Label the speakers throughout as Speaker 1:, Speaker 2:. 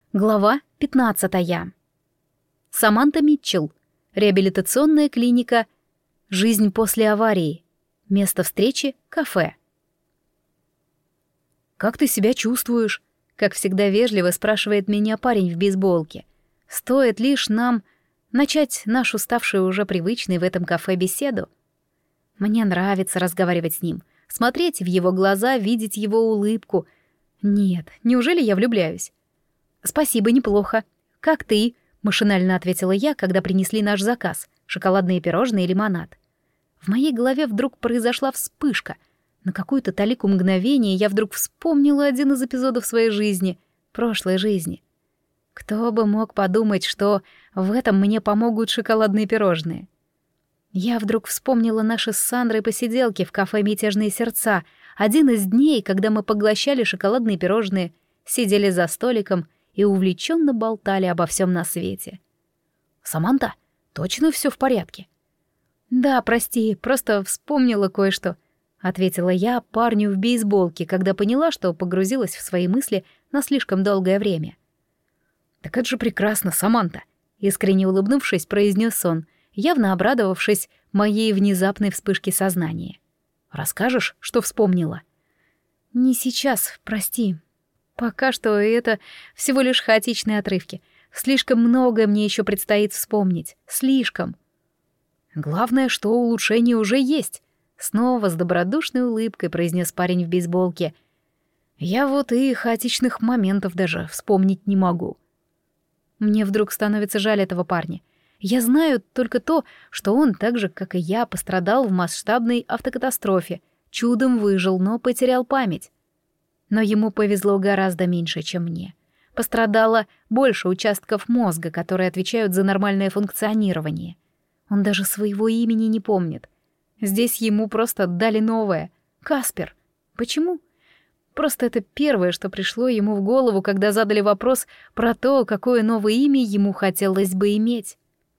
Speaker 1: Глава 15. Саманта Митчелл. Реабилитационная клиника. Жизнь после аварии. Место встречи — кафе. «Как ты себя чувствуешь?» — как всегда вежливо спрашивает меня парень в бейсболке. Стоит лишь нам начать нашу ставшую уже привычной в этом кафе беседу. Мне нравится разговаривать с ним, смотреть в его глаза, видеть его улыбку. Нет, неужели я влюбляюсь? «Спасибо, неплохо. Как ты?» — машинально ответила я, когда принесли наш заказ — шоколадные пирожные и лимонад. В моей голове вдруг произошла вспышка. На какую-то талику мгновения я вдруг вспомнила один из эпизодов своей жизни, прошлой жизни. Кто бы мог подумать, что в этом мне помогут шоколадные пирожные. Я вдруг вспомнила наши с Сандрой посиделки в кафе «Мятежные сердца», один из дней, когда мы поглощали шоколадные пирожные, сидели за столиком и увлеченно болтали обо всем на свете. «Саманта, точно все в порядке?» «Да, прости, просто вспомнила кое-что», — ответила я парню в бейсболке, когда поняла, что погрузилась в свои мысли на слишком долгое время. «Так это же прекрасно, Саманта», — искренне улыбнувшись, произнес он, явно обрадовавшись моей внезапной вспышке сознания. «Расскажешь, что вспомнила?» «Не сейчас, прости. Пока что это всего лишь хаотичные отрывки. Слишком многое мне еще предстоит вспомнить. Слишком. Главное, что улучшение уже есть. Снова с добродушной улыбкой произнес парень в бейсболке. Я вот и хаотичных моментов даже вспомнить не могу. Мне вдруг становится жаль этого парня. Я знаю только то, что он, так же, как и я, пострадал в масштабной автокатастрофе, чудом выжил, но потерял память. Но ему повезло гораздо меньше, чем мне. Пострадало больше участков мозга, которые отвечают за нормальное функционирование. Он даже своего имени не помнит. Здесь ему просто дали новое — Каспер. Почему? Просто это первое, что пришло ему в голову, когда задали вопрос про то, какое новое имя ему хотелось бы иметь.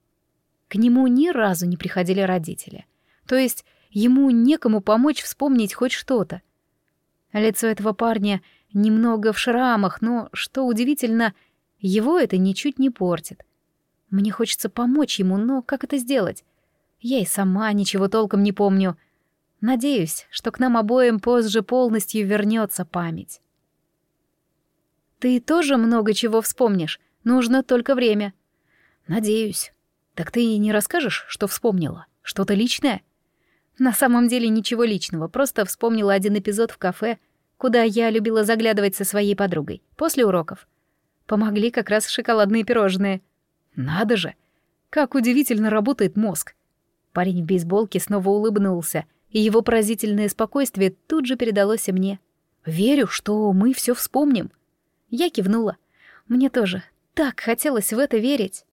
Speaker 1: К нему ни разу не приходили родители. То есть ему некому помочь вспомнить хоть что-то. Лицо этого парня немного в шрамах, но, что удивительно, его это ничуть не портит. Мне хочется помочь ему, но как это сделать? Я и сама ничего толком не помню. Надеюсь, что к нам обоим позже полностью вернется память. Ты тоже много чего вспомнишь, нужно только время. Надеюсь. Так ты не расскажешь, что вспомнила? Что-то личное? На самом деле ничего личного, просто вспомнила один эпизод в кафе, куда я любила заглядывать со своей подругой после уроков. Помогли как раз шоколадные пирожные. Надо же! Как удивительно работает мозг! Парень в бейсболке снова улыбнулся, и его поразительное спокойствие тут же передалось и мне. «Верю, что мы все вспомним». Я кивнула. Мне тоже так хотелось в это верить.